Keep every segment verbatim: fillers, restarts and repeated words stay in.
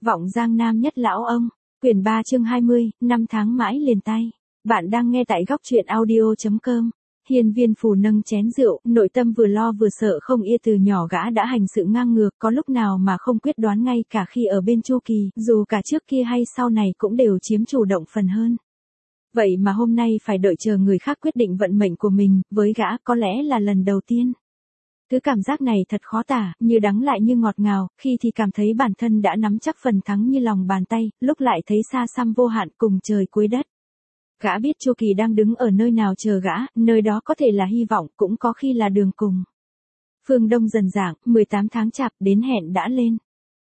Vọng Giang Nam nhất lão ông, quyển ba chương hai mươi, năm tháng mãi liền tay. Bạn đang nghe tại góc truyện audio chấm com. Hiên Viên Phù nâng chén rượu, nội tâm vừa lo vừa sợ không yên, từ nhỏ gã đã hành sự ngang ngược, có lúc nào mà không quyết đoán, ngay cả khi ở bên Chu Kỳ, dù cả trước kia hay sau này cũng đều chiếm chủ động phần hơn. Vậy mà hôm nay phải đợi chờ người khác quyết định vận mệnh của mình, với gã có lẽ là lần đầu tiên. Thứ cảm giác này thật khó tả, như đắng lại như ngọt ngào, khi thì cảm thấy bản thân đã nắm chắc phần thắng như lòng bàn tay, lúc lại thấy xa xăm vô hạn cùng trời cuối đất. Gã biết Chu Kỳ đang đứng ở nơi nào chờ gã, nơi đó có thể là hy vọng, cũng có khi là đường cùng. Phương Đông dần rạng, mười tám tháng chạp, đến hẹn đã lên.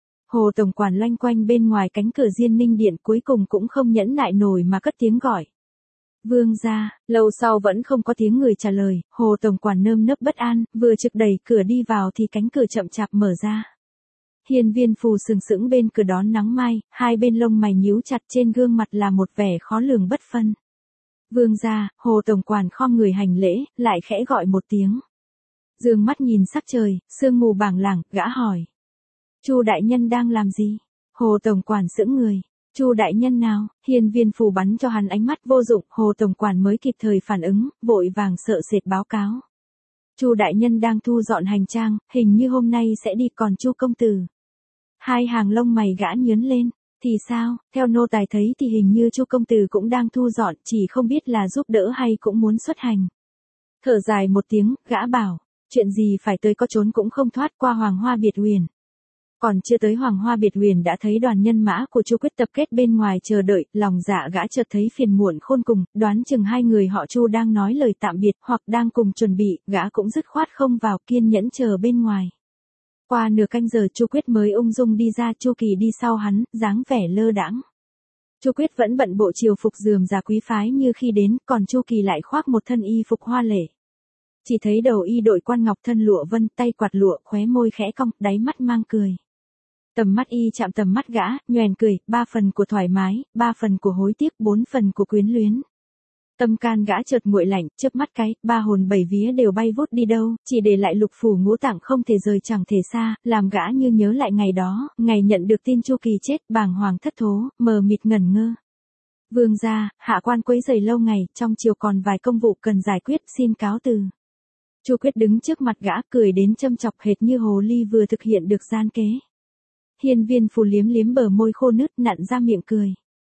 Hồ tổng quản loanh quanh bên ngoài cánh cửa Diên Ninh Điện, cuối cùng cũng không nhẫn nại nổi mà cất tiếng gọi. Vương gia, lâu sau vẫn không có tiếng người trả lời, Hồ tổng quản nơm nớp bất an, vừa trực đẩy cửa đi vào thì cánh cửa chậm chạp mở ra. Hiên Viên Phù sừng sững bên cửa đón nắng mai, hai bên lông mày nhíu chặt, trên gương mặt là một vẻ khó lường bất phân. Vương gia, Hồ tổng quản khom người hành lễ, lại khẽ gọi một tiếng. Dương mắt nhìn sắc trời, sương mù bàng lảng, gã hỏi. Chu đại nhân đang làm gì? Hồ tổng quản sững người. Chu đại nhân nào? Hiên Viên Phù bắn cho hắn ánh mắt vô dụng, Hồ tổng quản mới kịp thời phản ứng, vội vàng sợ sệt báo cáo. Chu đại nhân đang thu dọn hành trang, hình như hôm nay sẽ đi, còn Chu công tử. Hai hàng lông mày gã nhướng lên, thì sao? Theo nô tài thấy thì hình như Chu công tử cũng đang thu dọn, chỉ không biết là giúp đỡ hay cũng muốn xuất hành. Thở dài một tiếng, gã bảo, chuyện gì phải tới có trốn cũng không thoát qua Hoàng Hoa Biệt Huyền. Còn chưa tới Hoàng Hoa Biệt Huyền đã thấy đoàn nhân mã của Chu Quyết tập kết bên ngoài chờ đợi, lòng dạ gã chợt thấy phiền muộn khôn cùng, đoán chừng hai người họ Chu đang nói lời tạm biệt, hoặc đang cùng chuẩn bị, gã cũng dứt khoát không vào, kiên nhẫn chờ bên ngoài. Qua nửa canh giờ Chu Quyết mới ung dung đi ra, Chu Kỳ đi sau hắn, dáng vẻ lơ đãng. Chu Quyết vẫn bận bộ triều phục rườm rà quý phái như khi đến, còn Chu Kỳ lại khoác một thân y phục hoa lệ. Chỉ thấy đầu y đội quan ngọc thân lụa vân, tay quạt lụa, khóe môi khẽ cong, đáy mắt mang cười. Tầm mắt y chạm tầm mắt gã, nhoẻn cười, ba phần của thoải mái, ba phần của hối tiếc, bốn phần của quyến luyến. Tâm can gã chợt nguội lạnh, chớp mắt cái, ba hồn bảy vía đều bay vút đi đâu, chỉ để lại lục phủ ngũ tạng không thể rời chẳng thể xa, làm gã như nhớ lại ngày đó, ngày nhận được tin Chu Kỳ chết, bàng hoàng thất thố, mờ mịt ngẩn ngơ. Vương gia, hạ quan quấy rầy lâu ngày, trong triều còn vài công vụ cần giải quyết, xin cáo từ. Chu Quyết đứng trước mặt gã, cười đến châm chọc, hệt như hồ ly vừa thực hiện được gian kế. Hiên Viên Phù liếm liếm bờ môi khô nứt, nặn ra miệng cười.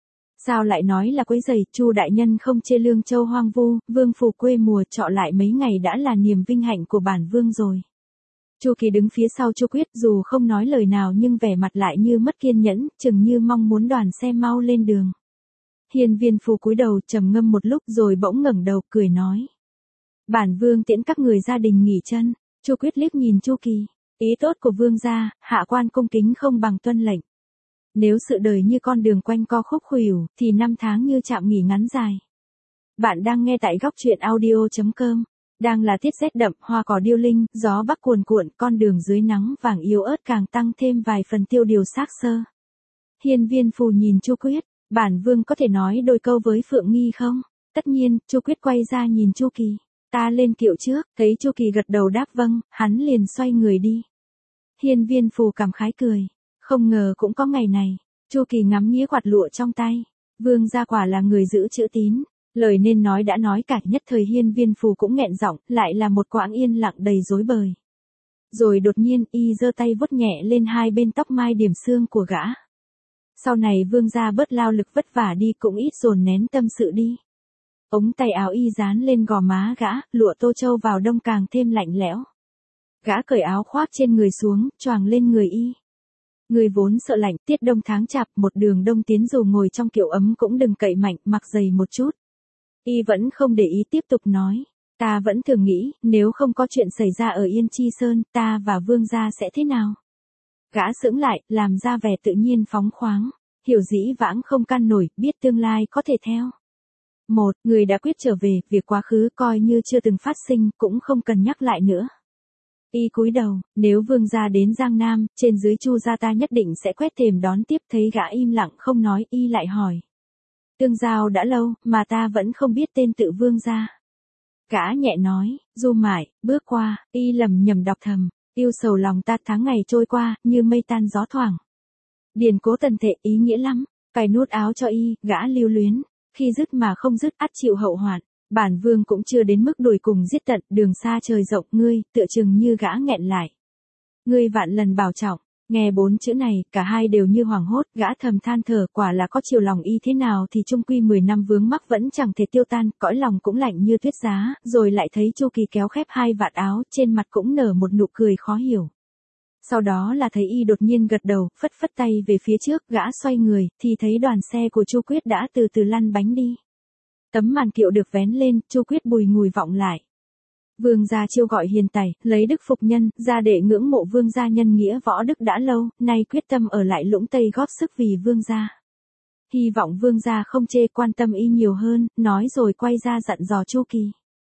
Sao lại nói là quấy rầy? Chu đại nhân không chê Lương Châu hoang vu, vương phủ quê mùa trọ lại mấy ngày đã là niềm vinh hạnh của bản vương rồi. Chu Kỳ đứng phía sau Chu Quyết, dù không nói lời nào nhưng vẻ mặt lại như mất kiên nhẫn, chừng như mong muốn đoàn xe mau lên đường. Hiên Viên Phù cúi đầu trầm ngâm một lúc rồi bỗng ngẩng đầu cười nói. Bản vương tiễn các người gia đình nghỉ chân. Chu Quyết liếc nhìn Chu Kỳ. Ý tốt của vương gia, hạ quan cung kính không bằng tuân lệnh. Nếu sự đời như con đường quanh co khúc khuỷu, thì năm tháng như trạm nghỉ ngắn dài. Bạn đang nghe tại góc truyện audio chấm com. Đang là tiết rét đậm, hoa cỏ điêu linh, gió bắc cuồn cuộn, con đường dưới nắng vàng yếu ớt càng tăng thêm vài phần tiêu điều xác sơ. Hiên Viên Phù nhìn Chu Quyết, bản vương có thể nói đôi câu với Phượng Nghi không? Tất nhiên. Chu Quyết quay ra nhìn Chu Kỳ. Ta lên kiệu trước, thấy Chu Kỳ gật đầu đáp vâng, hắn liền xoay người đi. Hiên Viên Phù cảm khái cười. Không ngờ cũng có ngày này. Chu Kỳ ngắm nghía quạt lụa trong tay. Vương gia quả là người giữ chữ tín. Lời nên nói đã nói cả, nhất thời Hiên Viên Phù cũng nghẹn giọng, lại là một quãng yên lặng đầy rối bời. Rồi đột nhiên y giơ tay vuốt nhẹ lên hai bên tóc mai điểm xương của gã. Sau này vương gia bớt lao lực vất vả đi, cũng ít dồn nén tâm sự đi. Ống tay áo y dán lên gò má gã, lụa tô châu vào đông càng thêm lạnh lẽo. Gã cởi áo khoác trên người xuống, choàng lên người y. Người vốn sợ lạnh, tiết đông tháng chạp, một đường đông tiến dù ngồi trong kiệu ấm cũng đừng cậy mạnh, mặc dày một chút. Y vẫn không để ý tiếp tục nói. Ta vẫn thường nghĩ, nếu không có chuyện xảy ra ở Yên Chi Sơn, ta và vương gia sẽ thế nào? Gã sững lại, làm ra vẻ tự nhiên phóng khoáng. Hiểu dĩ vãng không can nổi, biết tương lai có thể theo. Một, người đã quyết trở về, việc quá khứ coi như chưa từng phát sinh, cũng không cần nhắc lại nữa. Y cúi đầu, nếu vương gia đến Giang Nam, trên dưới Chu gia ta nhất định sẽ quét thềm đón tiếp. Thấy gã im lặng không nói, y lại hỏi. Tương giao đã lâu, mà ta vẫn không biết tên tự vương gia. Gã nhẹ nói, du mải, bước qua, y lầm nhầm đọc thầm, yêu sầu lòng ta, tháng ngày trôi qua, như mây tan gió thoảng. Điền cố tần tệ ý nghĩa lắm, cài nút áo cho y, gã lưu luyến, khi dứt mà không dứt ắt chịu hậu hoạn. Bản vương cũng chưa đến mức đuổi cùng giết tận, đường xa trời rộng, ngươi, tựa chừng như gã nghẹn lại. Ngươi vạn lần bảo trọng, nghe bốn chữ này, cả hai đều như hoảng hốt, gã thầm than thở, quả là có chiều lòng y thế nào thì chung quy mười năm vướng mắc vẫn chẳng thể tiêu tan, cõi lòng cũng lạnh như tuyết giá, rồi lại thấy Chu Kỳ kéo khép hai vạt áo, trên mặt cũng nở một nụ cười khó hiểu. Sau đó là thấy y đột nhiên gật đầu, phất phất tay về phía trước, gã xoay người, thì thấy đoàn xe của Chu Quyết đã từ từ lăn bánh đi. Tấm màn kiệu được vén lên, Chu Quyết bùi ngùi vọng lại. Vương gia chiêu gọi hiền tài, lấy đức phục nhân, gia đệ ngưỡng mộ vương gia nhân nghĩa võ đức đã lâu, nay quyết tâm ở lại Lũng Tây góp sức vì vương gia. Hy vọng vương gia không chê, quan tâm y nhiều hơn, nói rồi quay ra dặn dò Chu Kỳ.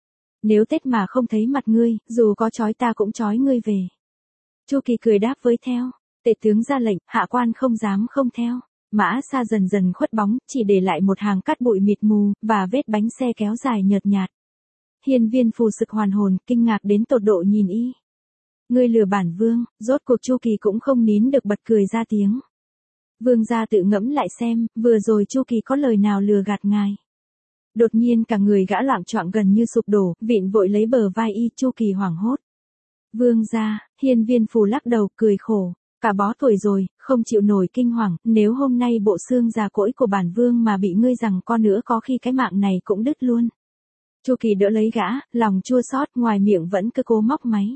Nếu Tết mà không thấy mặt ngươi, dù có trói ta cũng trói ngươi về. Chu Kỳ cười đáp với theo, tể tướng ra lệnh, hạ quan không dám không theo. Mã xa dần dần khuất bóng, chỉ để lại một hàng cát bụi mịt mù, và vết bánh xe kéo dài nhợt nhạt. Hiên Viên Phù sực hoàn hồn, kinh ngạc đến tột độ nhìn y. Ngươi lừa bản vương, rốt cuộc Chu Kỳ cũng không nín được bật cười ra tiếng. Vương gia tự ngẫm lại xem, vừa rồi Chu Kỳ có lời nào lừa gạt ngài. Đột nhiên cả người gã loạng choạng gần như sụp đổ, vịn vội lấy bờ vai y, Chu Kỳ hoảng hốt. Vương gia, Hiên Viên Phù lắc đầu, cười khổ. Cả bó tuổi rồi, không chịu nổi kinh hoàng, nếu hôm nay bộ xương già cỗi của bản vương mà bị ngươi giằng co nữa có khi cái mạng này cũng đứt luôn. Chu Kỳ đỡ lấy gã, lòng chua xót, ngoài miệng vẫn cứ cố móc máy.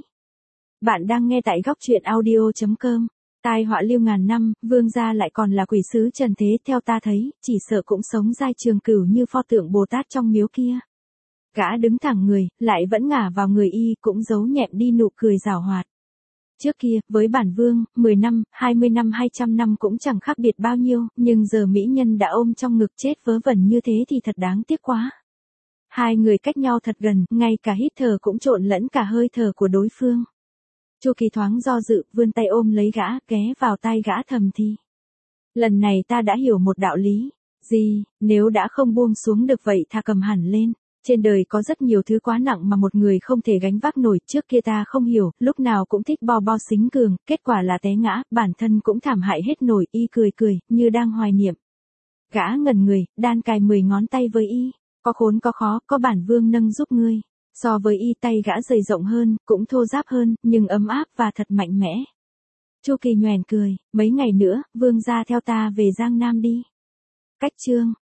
Bạn đang nghe tại góc truyện audio chấm com. Tai họa lưu ngàn năm, vương gia lại còn là quỷ sứ trần thế, theo ta thấy, chỉ sợ cũng sống giai trường cửu như pho tượng Bồ Tát trong miếu kia. Gã đứng thẳng người, lại vẫn ngả vào người y, cũng giấu nhẹm đi nụ cười giảo hoạt. Trước kia, với bản vương, mười năm, hai mươi năm, hai trăm năm cũng chẳng khác biệt bao nhiêu, nhưng giờ mỹ nhân đã ôm trong ngực chết vớ vẩn như thế thì thật đáng tiếc quá. Hai người cách nhau thật gần, ngay cả hít thở cũng trộn lẫn cả hơi thở của đối phương. Chu Kỳ thoáng do dự, vươn tay ôm lấy gã, ghé vào tai gã thầm thì. Lần này ta đã hiểu một đạo lý. Gì, nếu đã không buông xuống được vậy thà cầm hẳn lên. Trên đời có rất nhiều thứ quá nặng mà một người không thể gánh vác nổi, trước kia ta không hiểu, lúc nào cũng thích bo bo xính cường, kết quả là té ngã, bản thân cũng thảm hại hết nổi, y cười cười, như đang hoài niệm. Gã ngẩn người, đan cài mười ngón tay với y, có khốn có khó, có bản vương nâng giúp ngươi. So với y tay gã dày rộng hơn, cũng thô ráp hơn, nhưng ấm áp và thật mạnh mẽ. Chu Kỳ nhoẻn cười, mấy ngày nữa, vương gia theo ta về Giang Nam đi. Cách chương